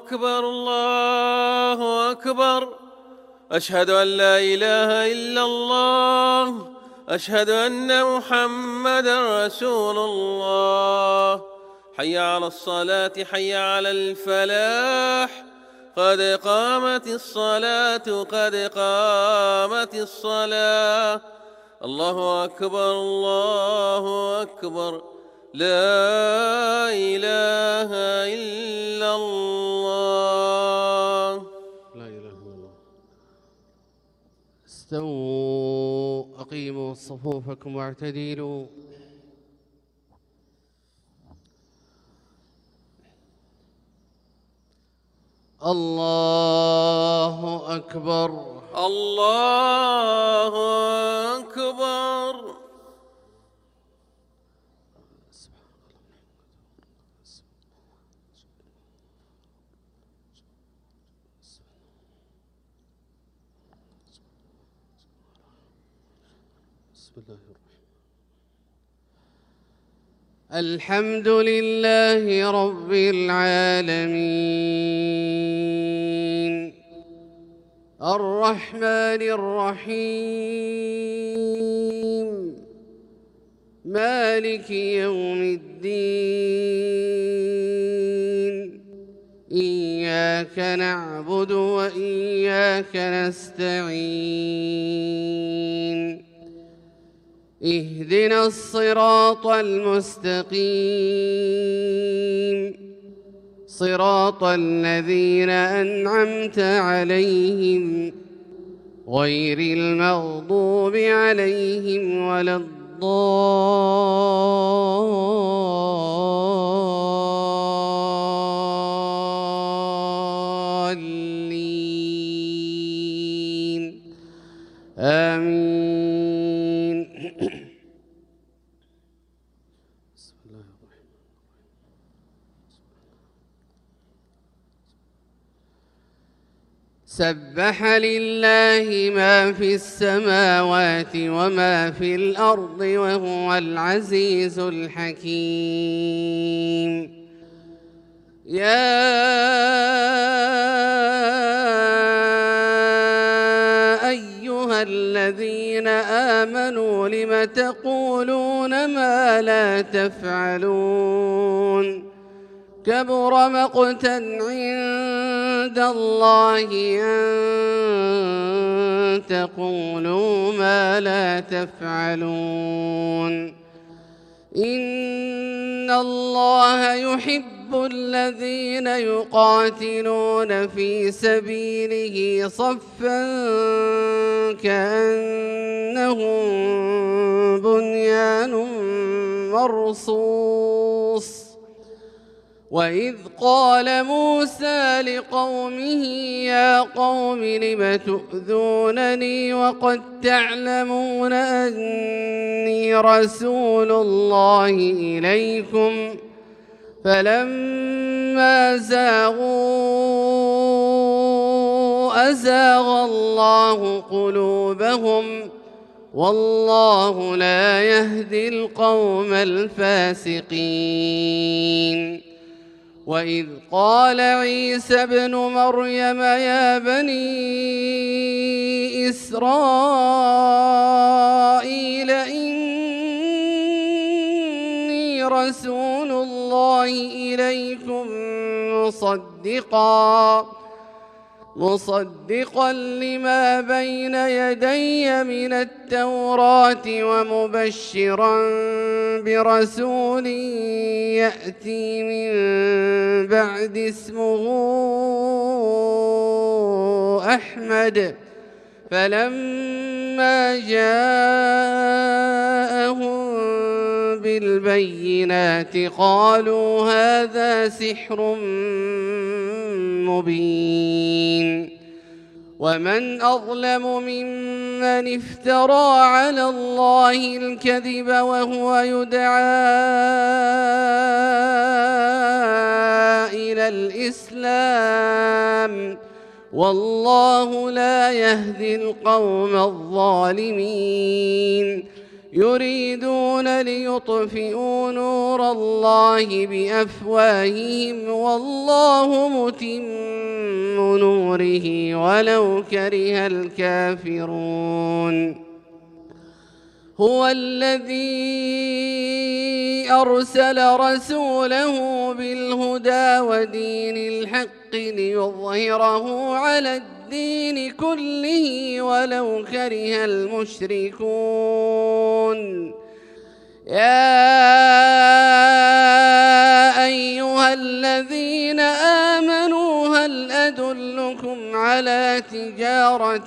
أكبر الله أكبر. أشهد أن لا إله إلا الله. أشهد أن محمدًا رسول الله. حي على الصلاة حي على الفلاح. قد قامت الصلاة قد قامت الصلاة. الله أكبر الله أكبر. لا إله إلا الله. لا إله إلا الله. استووا أقيموا صفوفكم واعتدلوا. الله أكبر الله أكبر. بسم الله الرحمن الرحيم. الحمد لله رب العالمين الرحمن الرحيم مالك يوم الدين. إياك نعبد وإياك نستعين. اهدنا الصراط المستقيم صراط الذين أنعمت عليهم غير المغضوب عليهم ولا الضالين آمين. بسم الله الرحمن الرحيم. سبح لله ما في السماوات وما في الأرض وهو العزيز الحكيم. يا أيها الذين آمنوا لم تقولون ما لا تفعلون كبر مقتا عند الله أن تقولوا ما لا تفعلون. إن الله يحب الذين يقاتلون في سبيله صفا كأنهم بنيان مرصوص. وإذ قال موسى لقومه يا قوم لم تؤذونني وقد تعلمون أني رسول الله إليكم فلما زاغوا أزاغ الله قلوبهم والله لا يهدي القوم الفاسقين. وإذ قال عيسى ابن مريم يا بني إسرائيل إني رسول الله إليكم مصدقا لما بين يدي من التوراة ومبشرا برسول يأتي من بعد اسمه أحمد. فلما جاءهم بالبينات قالوا هذا سحر مبين. ومن أظلم ممن افترى على الله الكذب وهو يدعى إلى الإسلام والله لا يهدي القوم الظالمين. يريدون ليطفئوا نور الله بأفواههم والله متم نوره ولو كره الكافرون. هو الذي أرسل رسوله بالهدى ودين الحق ليظهره على الدين كله ولو كره المشركون. يا أيها الذين آمنوا هل أدلكم على تجارة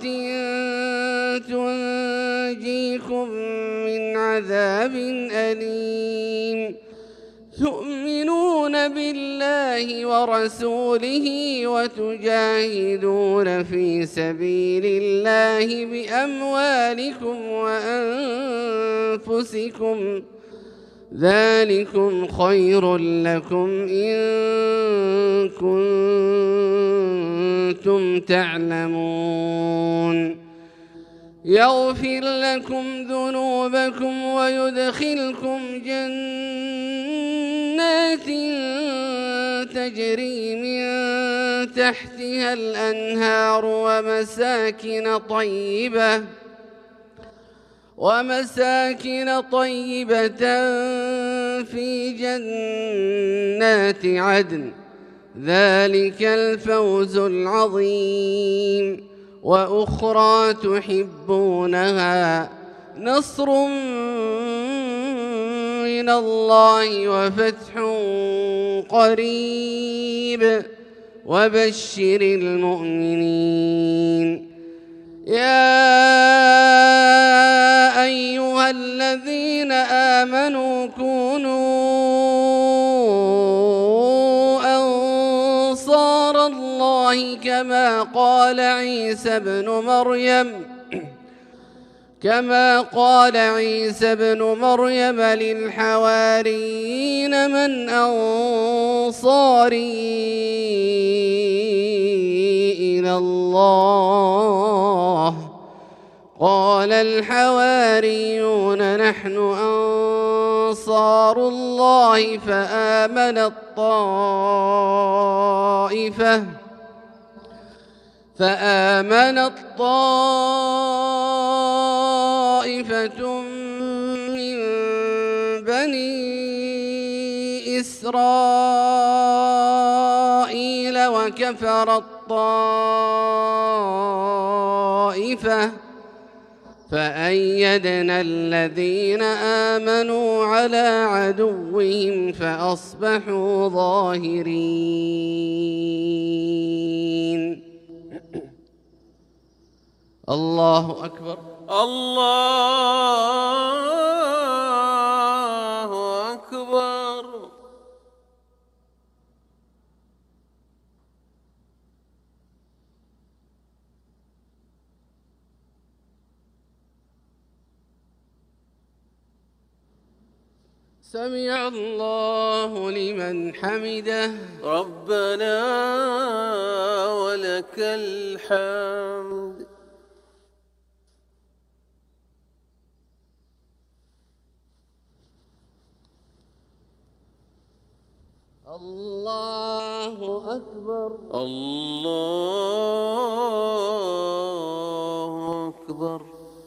تنجيكم من عذاب أليم تؤمنون بالله ورسوله وتجاهدون في سبيل الله بأموالكم وأنفسكم ذلكم خير لكم إن كنتم تعلمون. يغفر لكم ذنوبكم ويدخلكم جنات تجري من تحتها الأنهار ومساكن طيبة في جنات عدن ذلك الفوز العظيم. وأخرى تحبونها نصر من الله وفتح قريب وبشر المؤمنين. يا أيها الذين آمنوا كونوا أنصار الله كما قال عيسى ابن مريم للحواريين من أنصاري إلى الله قال الحواريون نحن أنصار الله فآمنت طائفة من بني إسرائيل وكفرت طائفة فأيدنا الذين آمنوا على عدوهم فأصبحوا ظاهرين. الله أكبر. الله أكبر. سمع الله لمن حمده. ربنا ولك الحمد. الله أكبر. الله أكبر.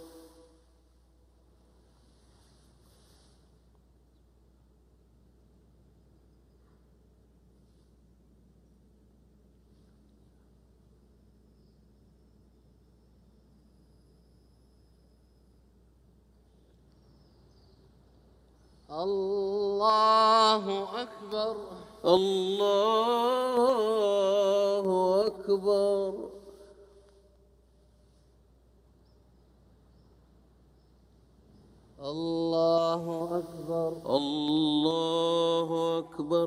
الله أكبر. الله أكبر. الله أكبر. الله أكبر.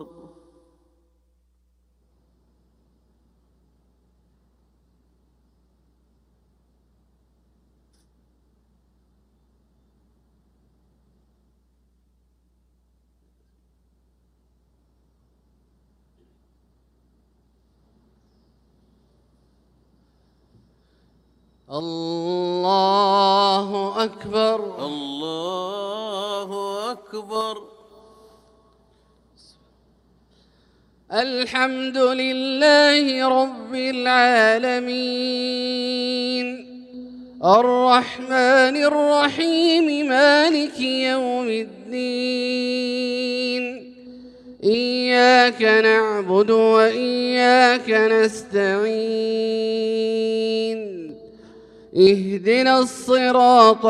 الله أكبر. الله أكبر. الحمد لله رب العالمين الرحمن الرحيم مالك يوم الدين إياك نعبد وإياك نستعين اهدنا الصراط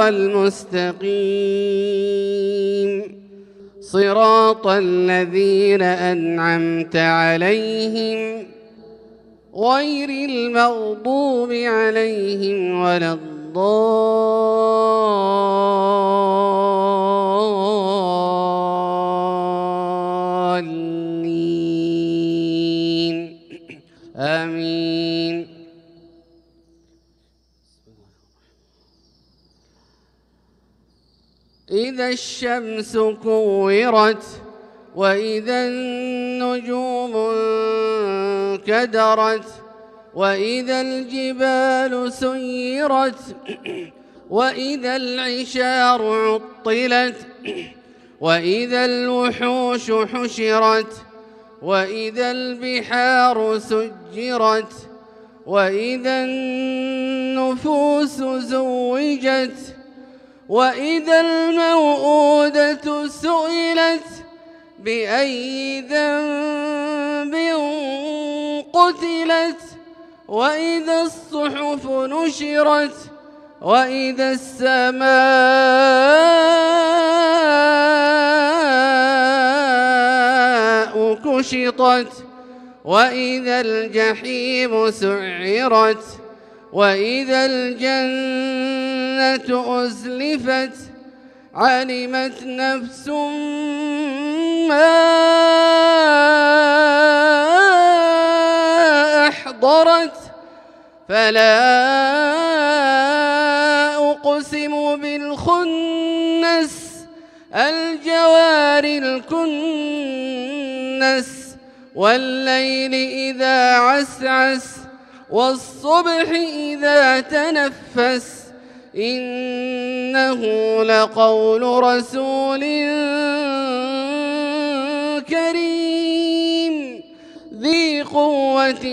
المستقيم صراط الذين أنعمت عليهم غير المغضوب عليهم ولا الضالين آمين. إذا الشمس كورت وإذا النجوم انكدرت وإذا الجبال سيرت وإذا العشار عطلت وإذا الوحوش حشرت وإذا البحار سجرت وإذا النفوس زوجت وإذا الموءودة سئلت بأي ذنب قتلت وإذا الصحف نشرت وإذا السماء كشطت وإذا الجحيم سعرت وإذا الجنة أزلفت علمت نفس ما أحضرت فلا أقسم بالخنس الجوار الكنس والليل إذا عسعس والصبح إذا تنفس إنه لقول رسول كريم ذي قوة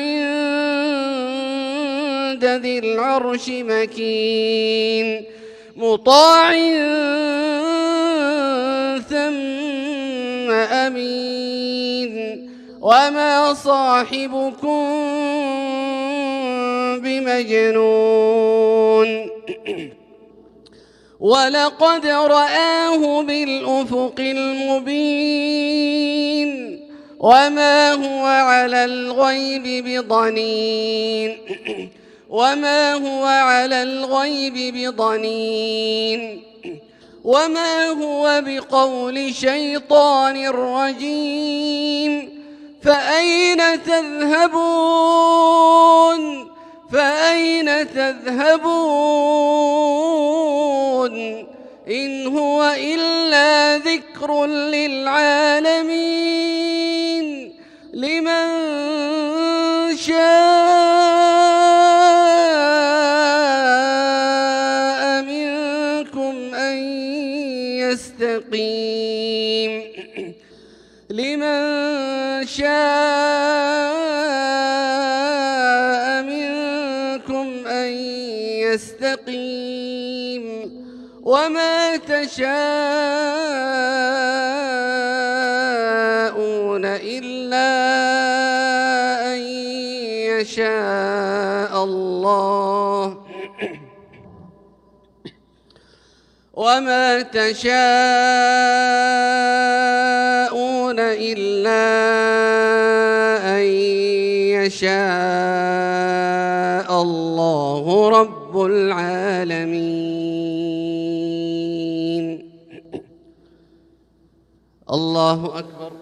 عند ذي العرش مكين مطاع ثم أمين وما صاحبكم بمجنون ولقد رآه بالأفق المبين وما هو على الغيب بضنين وما هو على الغيب بضنين وما هو بقول شيطان رجيم فأين تذهبون فأين تذهبون إن هو إلا ذكر للعالمين لمن شاء منكم أن يستقيم لمن شاء منكم أن يستقيم وما تشاءون إلا أن يشاء الله وما تشاءون إلا أن يشاء الله رب العالمين. الله أكبر.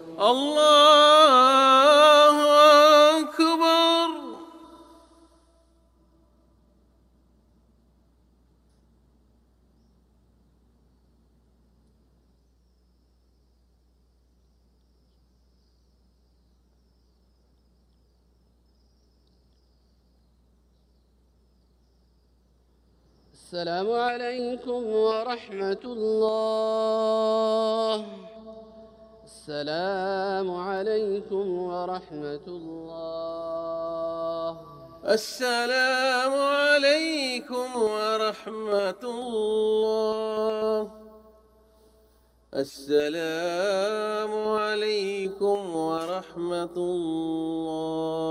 الله أكبر. السلام عليكم ورحمة الله. السلام عليكم ورحمة الله. السلام عليكم ورحمة الله. السلام عليكم ورحمة الله.